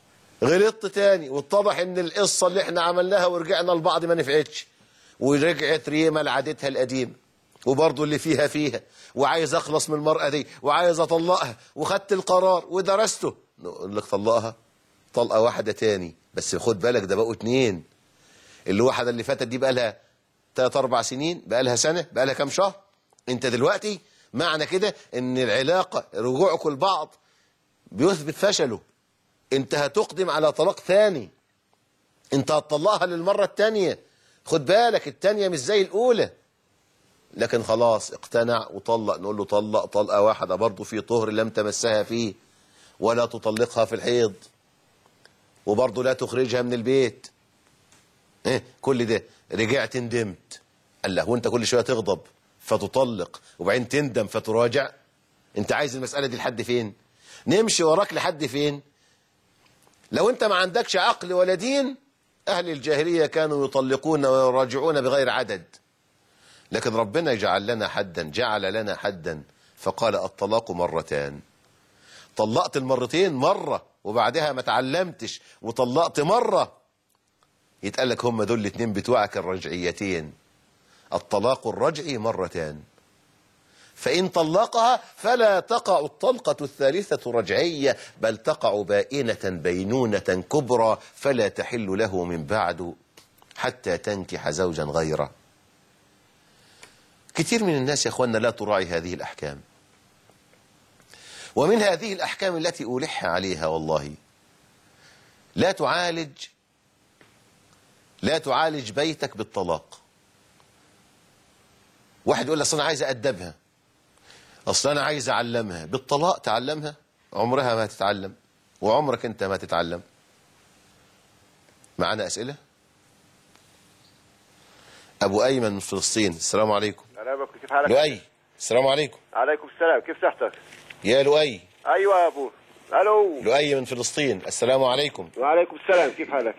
غلطت تاني واتضح ان القصه اللي احنا عملناها ورجعنا لبعض ما نفعتش، ورجعت ريما لعادتها القديمه وبرضه اللي فيها فيها، وعايز اخلص من المرأة دي وعايز اطلقها وخدت القرار ودرسته، نقول لك طلقها طلقة واحدة تاني، بس خد بالك ده بقوا اتنين. اللي واحدة اللي فاتت دي بقى لها تلات اربع سنين، بقى لها سنة، بقى لها كام شهر. انت دلوقتي معنى كده ان العلاقة رجوعكم لبعض بيثبت فشله، انت هتقدم على طلاق ثاني، انت هتطلقها للمرة التانية. خد بالك التانية مش زي الاولى. لكن خلاص اقتنع وطلق، نقول له طلق طلقة واحدة برضه في طهر لم تمسها فيه، ولا تطلقها في الحيض، وبرضه لا تخرجها من البيت. ايه كل ده رجعت ندمت. قال له وانت كل شوية تغضب فتطلق وبعدين تندم فتراجع؟ انت عايز المسألة دي لحد فين؟ نمشي وراك لحد فين؟ لو انت ما عندكش عقل ولا دين، اهل الجاهلية كانوا يطلقون ويراجعون بغير عدد، لكن ربنا جعل لنا حدا، جعل لنا حدا فقال الطلاق مرتان. طلقت المرتين مرة وبعدها ما تعلمتش وطلقت مرة، يتقال لك هم دول الاتنين بتوعك الرجعيتين. الطلاق الرجعي مرتان، فإن طلقها فلا تقع الطلقة الثالثة رجعية، بل تقع بائنة بينونة كبرى، فلا تحل له من بعد حتى تنكح زوجا غيره. كثير من الناس يا اخوانا لا تراعي هذه الأحكام، ومن هذه الأحكام التي ألح عليها والله لا تعالج لا تعالج بيتك بالطلاق. واحد يقول أصل أنا عايز أدبها، أصل أنا عايز أعلمها. بالطلاق تعلمها؟ عمرها ما تتعلم، وعمرك أنت ما تتعلم. معنا أسئلة؟ أبو أيمن من فلسطين، السلام عليكم. كيف حالك؟ لؤي، السلام عليكم. عليكم السلام، كيف صحتك؟ يا لؤي. ايوه يا ابو. الو. لؤي من فلسطين، السلام عليكم. وعليكم السلام، كيف حالك؟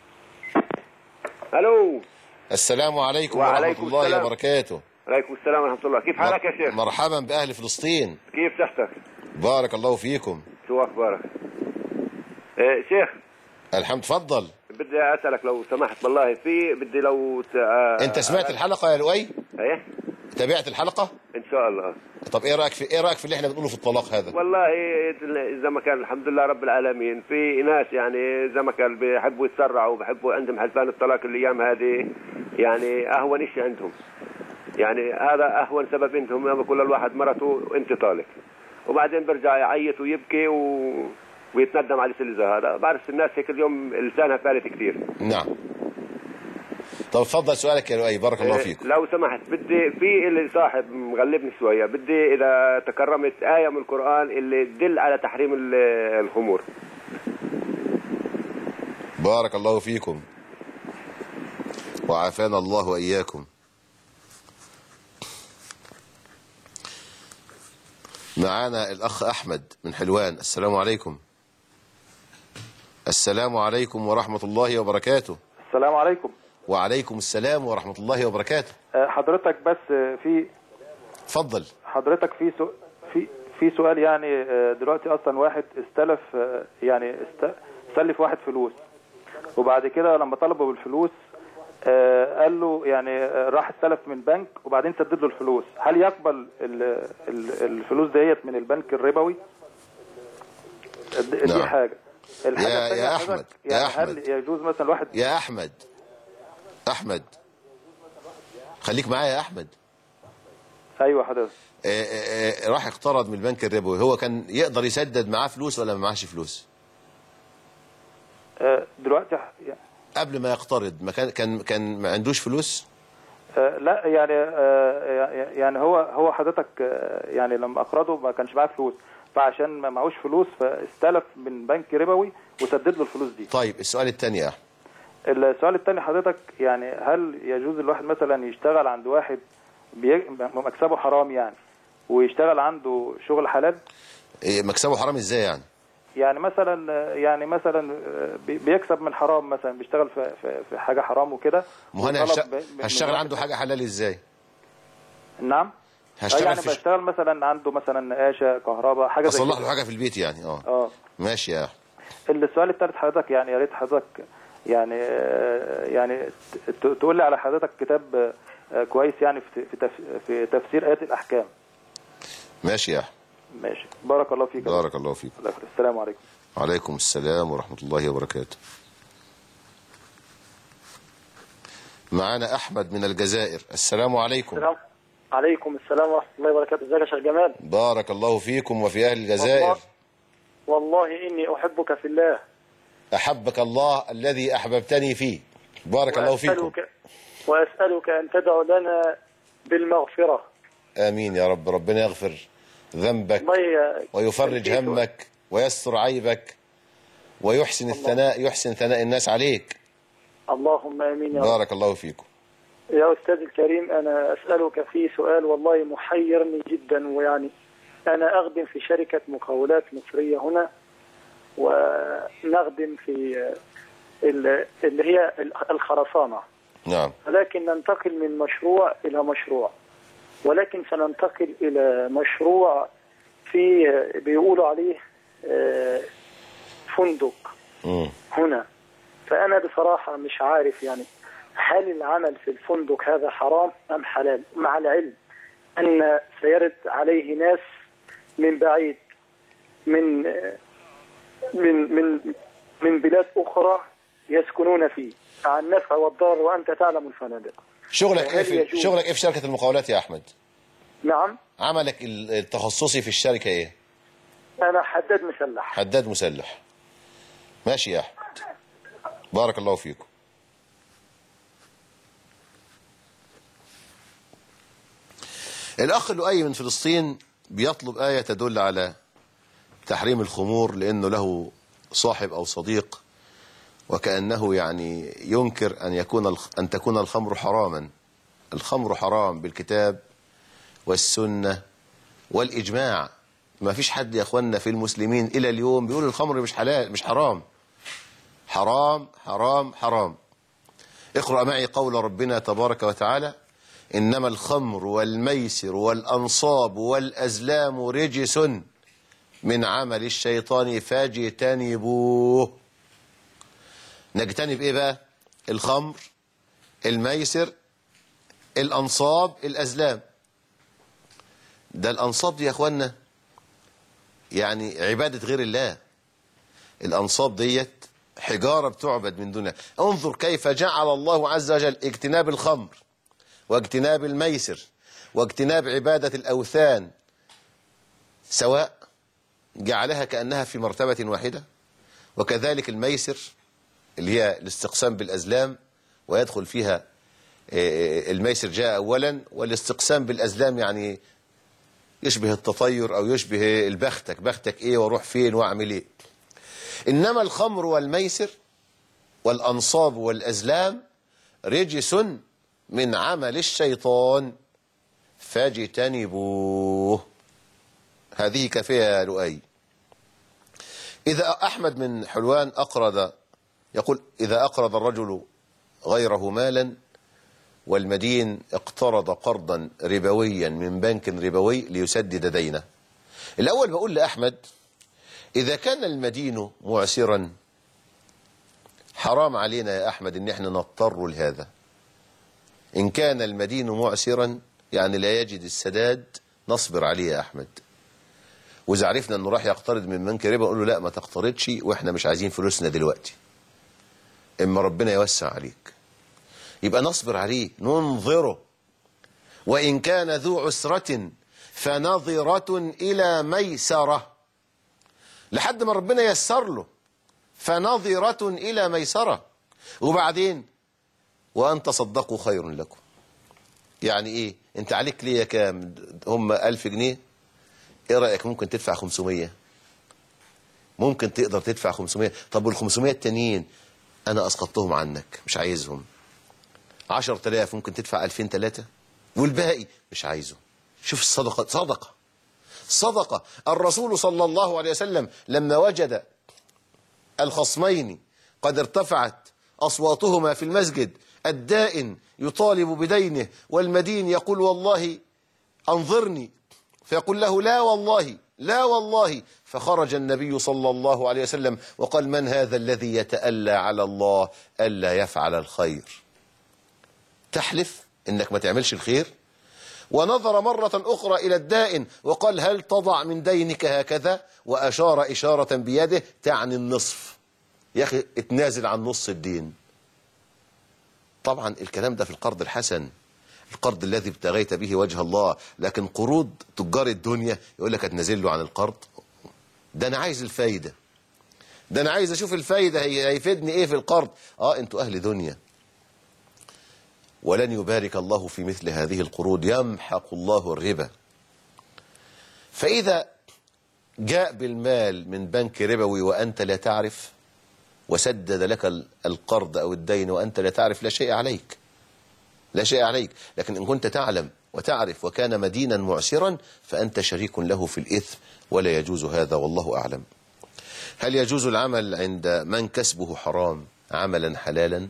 الو. السلام عليكم ورحمة الله السلام. وبركاته. وعليكم السلام ورحمة الله، كيف حالك يا شيخ؟ مرحبا بأهل فلسطين. كيف صحتك؟ بارك الله فيكم. شو أخبارك؟ إيه شيخ. الحمد، تفضل. بدي أسألك لو سمحت والله، في بدي لو ت... أنت سمعت الحلقة يا لؤي؟ إيه؟ تابعت الحلقة؟ إن شاء الله. طب إيه رأيك في إيه رأيك في اللي إحنا بنقوله في الطلاق هذا؟ والله إذا ما كان الحمد لله رب العالمين، في ناس يعني إذا ما كان بيحبوا يتسرعوا وبيحبوا عندهم حلفان الطلاق الأيام هذه، يعني أهون شيء عندهم. يعني هذا أهون سبب عندهم، لما كل الواحد مرته أنت طالق، وبعدين برجع يعيط ويبكي و... ويتندم على الشيء اللي زي هذا. بعرف الناس هيك اليوم لسانها فارغ كثير. نعم. طب اتفضل سؤالك يا لؤي، بارك الله فيك. لو سمحت بدي في اللي صاحب مغلبني شويه، بدي اذا تكرمت آية من القرآن اللي تدل على تحريم الخمور. بارك الله فيكم وعافانا الله وإياكم. معانا الأخ أحمد من حلوان، السلام عليكم. السلام عليكم ورحمة الله وبركاته. السلام عليكم. وعليكم السلام ورحمة الله وبركاته. حضرتك بس في اتفضل. حضرتك في سو... في في سؤال، يعني دلوقتي اصلا واحد استلف، يعني است... سلف واحد فلوس، وبعد كده لما طلبه بالفلوس قال له يعني راح استلف من بنك وبعدين سدد له الفلوس، هل يقبل الفلوس ديت من البنك الربوي؟ دي نعم. حاجة. الحاجة يا, يا أحمد يعني يا أحمد هل يجوز مثلا الواحد يا أحمد أحمد خليك معايا يا أحمد. أيوة حضرتك. راح اقترض من البنك الربوي، هو كان يقدر يسدد معاه فلوس ولا ما معاش فلوس؟ دلوقتي يعني قبل ما يقترض ما كان كان كان ما عندوش فلوس؟ آه لا يعني آه يعني هو هو حضرتك آه يعني لما اقرضه ما كانش معاه فلوس، فعشان ما معهوش فلوس فاستلف من بنك ربوي وسدد له الفلوس دي. طيب السؤال الثاني يا احمد. السؤال الثاني حضرتك، يعني هل يجوز الواحد مثلا يشتغل عند واحد مكسبه حرام يعني ويشتغل عنده شغل حلال؟ إيه مكسبه حرام ازاي يعني؟ يعني مثلا يعني مثلا بيكسب من حرام، مثلا بيشتغل في في حاجه حرام وكده. ما انا هشتغل عنده حاجه حلال ازاي؟ نعم. هشتغل يعني في بشتغل مثلا عنده مثلا نقاشه كهرباء حاجه زي كده، اصلح له حاجه في البيت يعني. اه اه ماشي يا احمد. السؤال الثالث حضرتك، يعني يا ريت حضرتك يعني يعني تقول لي على حضرتك كتاب كويس يعني في في تفسير آيات الأحكام. ماشي يا أحمد. ماشي، بارك الله فيك. بارك الله فيك. السلام عليكم. وعليكم السلام ورحمة الله وبركاته. معانا أحمد من الجزائر. السلام عليكم. السلام عليكم. السلام ورحمة الله وبركاته. ازيك يا شيخ جمال؟ بارك الله فيكم وفي أهل الجزائر. والله, والله إني أحبك في الله. أحبك الله الذي أحببتني فيه. بارك الله فيكم. وأسألك أن تدعو لنا بالمغفرة. آمين يا رب. ربنا يغفر ذنبك ويفرج همك ويستر عيبك ويحسن الثناء يحسن ثناء الناس عليك. اللهم آمين يا رب. بارك الله فيكم. يا أستاذ الكريم، أنا أسألك في سؤال والله محيرني جدا. ويعني أنا أخدم في شركة مقاولات مصرية هنا، ونخدم في اللي هي الخرسانة. نعم. ولكن ننتقل من مشروع إلى مشروع، ولكن سننتقل إلى مشروع في بيقولوا عليه فندق م. هنا. فأنا بصراحة مش عارف يعني هل العمل في الفندق هذا حرام أم حلال، مع العلم أن سيرد عليه ناس من بعيد من من من من بلاد أخرى يسكنون فيه مع النفع والضرر، وأنت تعلم الفنادق. شغلك إيه في شغلك إيه في شركة المقاولات يا أحمد؟ نعم. عملك التخصصي في الشركة إيه؟ أنا حداد مسلح. حداد مسلح. ماشي يا أحمد. بارك الله فيكم. الأخ لؤي من فلسطين بيطلب آية تدل على تحريم الخمور، لأنه له صاحب أو صديق وكأنه يعني ينكر أن يكون أن تكون الخمر حراما. الخمر حرام بالكتاب والسنة والإجماع. ما فيش حد يا أخوانا في المسلمين إلى اليوم بيقول الخمر مش حلال مش حرام. حرام حرام حرام. اقرأ معي قول ربنا تبارك وتعالى: إنما الخمر والميسر والأنصاب والأزلام رجس من عمل الشيطان فاجتنبوه. نجتنب إيه بقى؟ الخمر، الميسر، الأنصاب، الأزلام. ده الأنصاب دي يا أخوانا يعني عبادة غير الله. الأنصاب ديت حجارة بتعبد من دونها. انظر كيف جعل الله عز وجل اجتناب الخمر واجتناب الميسر واجتناب عبادة الأوثان سواء، جعلها كأنها في مرتبة واحدة. وكذلك الميسر اللي هي الاستقسام بالأزلام، ويدخل فيها الميسر جاء أولا، والاستقسام بالأزلام يعني يشبه التطير أو يشبه البختك، بختك إيه واروح فين واعمل إيه. إنما الخمر والميسر والأنصاب والأزلام رجس من عمل الشيطان فاجتنبوه. هذه كافية يا لؤي. إذا أحمد من حلوان أقرض، يقول: إذا أقرض الرجل غيره مالا والمدين اقترض قرضا ربويا من بنك ربوي ليسدد دينه. الأول بقول لأحمد: إذا كان المدين معسرا حرام علينا يا أحمد إن احنا نضطر لهذا. إن كان المدين معسرا يعني لا يجد السداد نصبر عليه يا أحمد. وإذا عرفنا أنه راح يقترض من بنك ربا نقول له لا ما تقترضش وإحنا مش عايزين فلوسنا دلوقتي، إما ربنا يوسع عليك. يبقى نصبر عليه ننظره. وإن كان ذو عسرة فنظرة إلى ميسرة، لحد ما ربنا ييسر له. فنظرة إلى ميسرة. وبعدين وأن تصدقوا خير لكم. يعني إيه؟ أنت عليك ليه كام؟ هم ألف جنيه. إيه رأيك ممكن تدفع خمسمية؟ ممكن تقدر تدفع خمسمية. طب والخمسمية التانيين أنا أسقطتهم عنك مش عايزهم. عشر تلاف ممكن تدفع ألفين تلاتة، والباقي مش عايزه. شوف الصدقة. صدقة صدقة. الرسول صلى الله عليه وسلم لما وجد الخصمين قد ارتفعت أصواتهما في المسجد، الدائن يطالب بدينه والمدين يقول والله أنظرني، فيقول له لا والله لا والله. فخرج النبي صلى الله عليه وسلم وقال: من هذا الذي يتألى على الله ألا يفعل الخير؟ تحلف إنك ما تعملش الخير. ونظر مرة أخرى إلى الدائن وقال: هل تضع من دينك هكذا؟ وأشار إشارة بيده تعني النصف. يا أخي اتنازل عن نص الدين. طبعا الكلام ده في القرض الحسن، القرض الذي ابتغيت به وجه الله. لكن قروض تجار الدنيا يقول لك اتنازل له عن القرض. ده أنا عايز الفايدة، ده أنا عايز أشوف الفايدة هي هيفيدني إيه في القرض. آه أنتوا أهل دنيا، ولن يبارك الله في مثل هذه القروض، يمحق الله الربا. فإذا جاء بالمال من بنك ربوي وأنت لا تعرف، وسدد لك القرض أو الدين وأنت لا تعرف، لا شيء عليك، لا شيء عليك. لكن إن كنت تعلم وتعرف وكان مدينا معسرا فأنت شريك له في الإثم، ولا يجوز هذا، والله أعلم. هل يجوز العمل عند من كسبه حرام عملا حلالا؟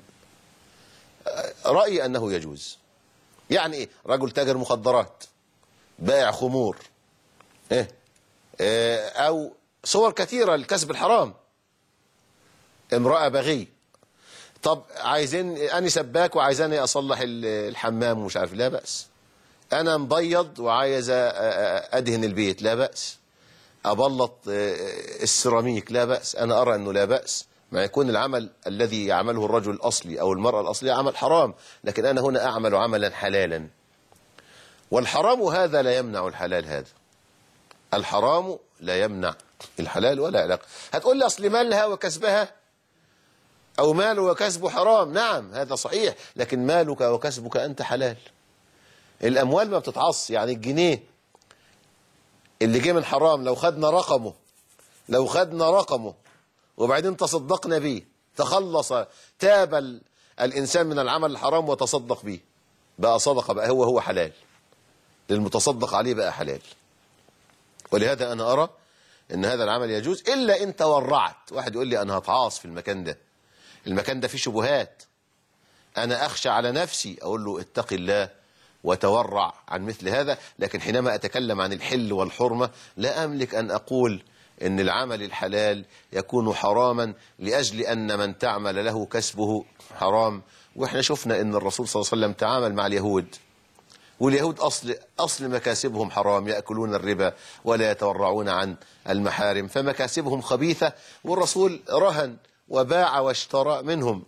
رأيي أنه يجوز. يعني إيه؟ رجل تاجر مخدرات، بائع خمور، إيه؟ إيه؟ أو صور كثيرة للكسب الحرام، امرأة بغي. طب عايزين أنا سباك وعايزاني أصلح الحمام ومش عارف، لا بأس. أنا مبيض وعايز أدهن البيت، لا بأس. أبلط السيراميك، لا بأس. أنا أرى أنه لا بأس، ما يكون العمل الذي يعمله الرجل الأصلي أو المرأة الأصلية عمل حرام، لكن أنا هنا أعمل عملا حلالا. والحرام هذا لا يمنع الحلال هذا، الحرام لا يمنع الحلال ولا علاقة. هتقول لي أصل مالها وكسبها أو ماله وكسبه حرام، نعم هذا صحيح، لكن مالك وكسبك أنت حلال. الأموال ما بتتعص. يعني الجنيه اللي جه من حرام لو خدنا رقمه لو خدنا رقمه وبعدين تصدقنا به، تخلص تاب الإنسان من العمل الحرام وتصدق به، بقى صدقة، بقى هو هو حلال، للمتصدق عليه بقى حلال. ولهذا أنا أرى أن هذا العمل يجوز، إلا إن تورعت. واحد يقول لي أنا هتعاص في المكان ده، المكان ده فيه شبهات، أنا أخشى على نفسي، أقول له اتق الله وتورع عن مثل هذا. لكن حينما أتكلم عن الحل والحرمة لا أملك أن أقول إن العمل الحلال يكون حراما لأجل أن من تعمل له كسبه حرام. وإحنا شفنا إن الرسول صلى الله عليه وسلم تعامل مع اليهود، واليهود أصل, أصل مكاسبهم حرام، يأكلون الربا ولا يتورعون عن المحارم، فمكاسبهم خبيثة، والرسول رهن وباع واشترى منهم.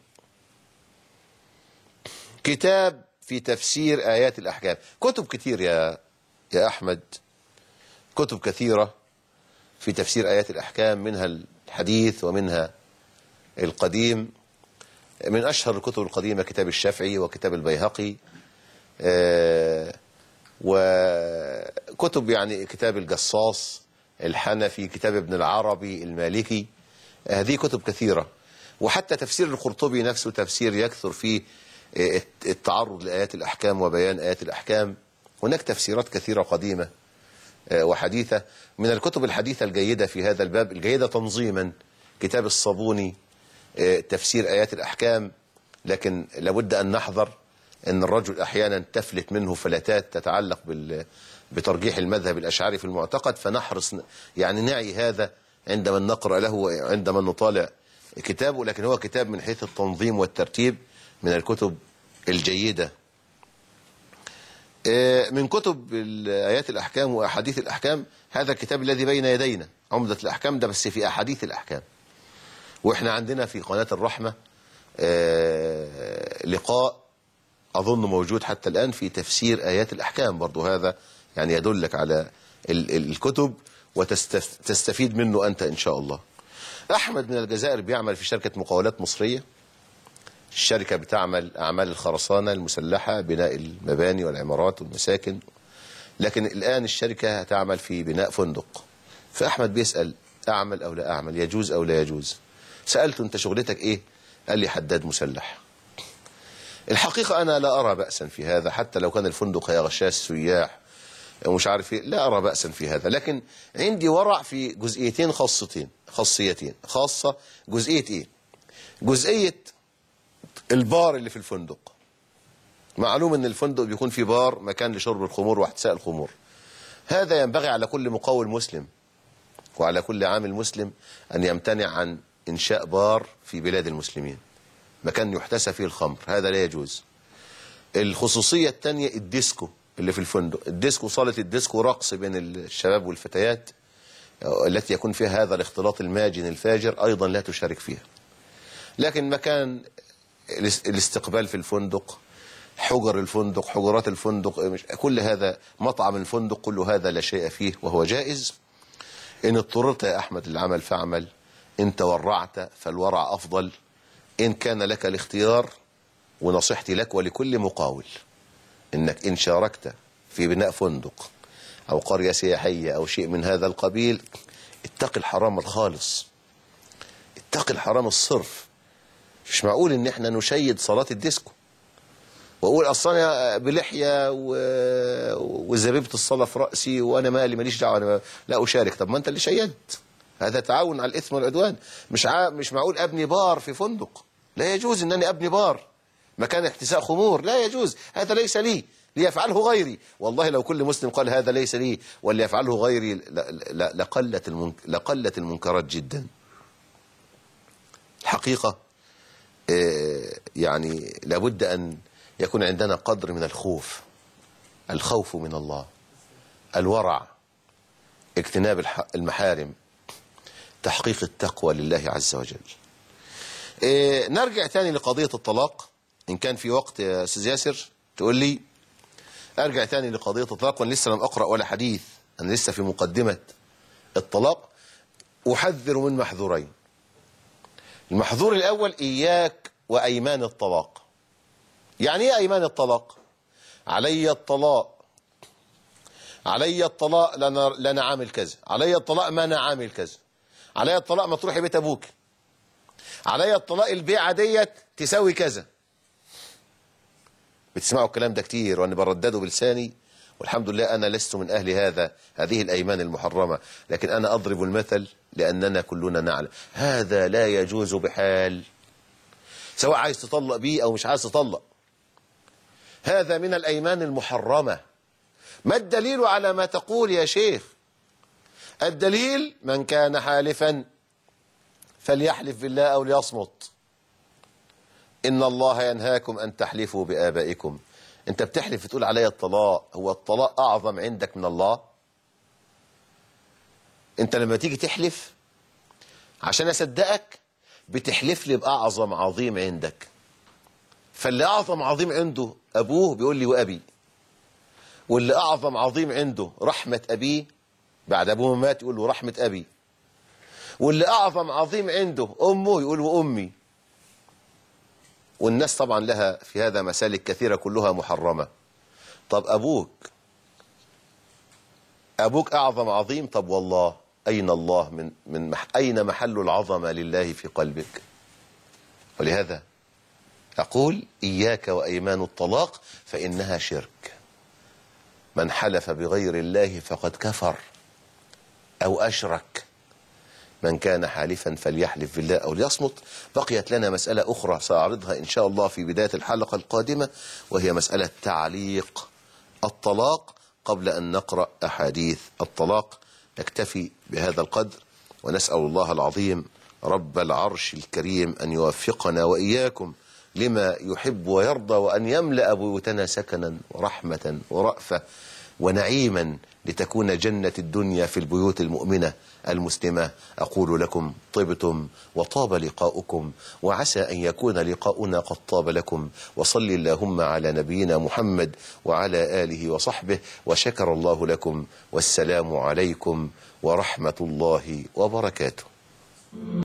كتاب في تفسير آيات الأحكام، كتب كثير يا يا أحمد، كتب كثيرة في تفسير آيات الأحكام، منها الحديث ومنها القديم. من أشهر الكتب القديمة كتاب الشافعي وكتاب البيهقي، آه وكتب يعني كتاب الجصاص الحنفي، كتاب ابن العربي المالكي، هذه كتب كثيرة. وحتى تفسير القرطبي نفسه تفسير يكثر فيه التعرض لآيات الأحكام وبيان آيات الأحكام. هناك تفسيرات كثيرة قديمة وحديثة. من الكتب الحديثة الجيدة في هذا الباب، الجيدة تنظيما، كتاب الصابوني تفسير آيات الأحكام. لكن لابد أن نحذر أن الرجل أحيانا تفلت منه فلتات تتعلق بترجيح المذهب الأشعري في المعتقد، فنحرص يعني نعي هذا عندما نقرأ له وعندما نطالع كتابه. لكن هو كتاب من حيث التنظيم والترتيب من الكتب الجيدة. من كتب آيات الأحكام وأحاديث الأحكام هذا الكتاب الذي بين يدينا، عمدة الأحكام، ده بس في أحاديث الأحكام. وإحنا عندنا في قناة الرحمة لقاء أظن موجود حتى الآن في تفسير آيات الأحكام، برضو هذا يعني يدلك على الكتب وتستفيد منه أنت إن شاء الله. أحمد من الجزائر بيعمل في شركة مقاولات مصرية، الشركة بتعمل أعمال الخرسانة المسلحة، بناء المباني والعمارات والمساكن، لكن الآن الشركة هتعمل في بناء فندق. فأحمد بيسأل أعمل أو لا أعمل، يجوز أو لا يجوز. سألته أنت شغلتك إيه؟ قال لي حداد مسلح. الحقيقة أنا لا أرى بأسا في هذا، حتى لو كان الفندق هيغشاه السياح ومش عارف ايه، لا أرى بأسا في هذا. لكن عندي ورع في جزئيتين خاصتين خاصيتين خاصة. جزئية ايه؟ جزئية البار اللي في الفندق. معلوم ان الفندق بيكون فيه بار، مكان لشرب الخمور واحتساء الخمور. هذا ينبغي على كل مقاول مسلم وعلى كل عامل مسلم أن يمتنع عن إنشاء بار في بلاد المسلمين، مكان يحتسى فيه الخمر، هذا لا يجوز. الخصوصية الثانية الديسكو اللي في الفندق، الديسكو صالة الديسكو رقص بين الشباب والفتيات التي يكون فيها هذا الاختلاط الماجن الفاجر أيضا لا تشارك فيها. لكن مكان الاستقبال في الفندق، حجر الفندق، حجرات الفندق، كل هذا، مطعم الفندق، كل هذا لا شيء فيه وهو جائز. إن اضطررت يا أحمد للعمل فاعمل، إن تورعت فالورع أفضل. إن كان لك الاختيار، ونصيحتي لك ولكل مقاول، إنك إن شاركت في بناء فندق أو قرية سياحية أو شيء من هذا القبيل، اتق الحرام الخالص، اتق الحرام الصرف. مش معقول إن احنا نشيد صلاة الديسكو وأقول أصلا بلحية وزبيبة الصلاة في رأسي وأنا مالي ماليش دعوة، أنا لا أشارك. طب ما أنت اللي شيدت، هذا تعاون على الإثم والعدوان. مش ع... مش معقول أبني بار في فندق، لا يجوز أنني أبني بار مكان احتساء خمور، لا يجوز، هذا ليس لي، ليفعله غيري. والله لو كل مسلم قال هذا ليس لي وليفعله غيري لقلت المنك... لقلت المنكرات جدا. الحقيقة يعني لابد أن يكون عندنا قدر من الخوف، الخوف من الله، الورع، اجتناب المحارم، تحقيق التقوى لله عز وجل. نرجع تاني لقضية الطلاق. إن كان في وقت يا أستاذ ياسر تقول لي أرجع تاني لقضية الطلاق، وأنا لسه لم أقرأ ولا حديث، أنا لسه في مقدمة الطلاق. أحذر من محذورين. المحذور الأول إياك وأيمان الطلاق. يعني إيه أيمان الطلاق؟ علي الطلاق، علي الطلاق لأنا, لأنا عامل كذا، علي الطلاق ما أنا عامل كذا، علي الطلاق ما تروحي بيت أبوك، علي الطلاق البيعة ديت تساوي كذا. بتسمعوا الكلام ده كتير وأنا بردده بلساني، والحمد لله أنا لست من أهل هذا هذه الأيمان المحرمة، لكن أنا أضرب المثل لأننا كلنا نعلم هذا لا يجوز بحال، سواء عايز تطلق بيه أو مش عايز تطلق. هذا من الأيمان المحرمة. ما الدليل على ما تقول يا شيخ؟ الدليل من كان حالفا فليحلف بالله أو ليصمت. إن الله ينهاكم أن تحلفوا بآبائكم. أنت بتحلف تقول علي الطلاق، هو الطلاق أعظم عندك من الله؟ أنت لما تيجي تحلف عشان أصدقك بتحلف لي بأعظم عظيم عندك، فاللي أعظم عظيم عنده أبوه بيقول لي وأبي، واللي أعظم عظيم عنده رحمة أبيه بعد أبوه مات يقول له رحمة أبي، واللي أعظم عظيم عنده أمه يقول وأمي. والناس طبعا لها في هذا مسالك كثيرة كلها محرمة. طب أبوك، أبوك أعظم عظيم، طب والله أين الله من من مح أين محل العظمة لله في قلبك؟ ولهذا أقول إياك وأيمان الطلاق فإنها شرك. من حلف بغير الله فقد كفر أو أشرك. من كان حالفا فليحلف بالله أو ليصمت. بقيت لنا مسألة أخرى سأعرضها إن شاء الله في بداية الحلقة القادمة، وهي مسألة تعليق الطلاق قبل أن نقرأ أحاديث الطلاق. نكتفي بهذا القدر، ونسأل الله العظيم رب العرش الكريم أن يوفقنا وإياكم لما يحب ويرضى، وأن يملأ بيوتنا سكنا ورحمة ورأفة ونعيما، لتكون جنة الدنيا في البيوت المؤمنة المسلمة. أقول لكم طبتم وطاب لقاؤكم، وعسى أن يكون لقاؤنا قد طاب لكم. وصل اللهم على نبينا محمد وعلى آله وصحبه، وشكر الله لكم، والسلام عليكم ورحمة الله وبركاته.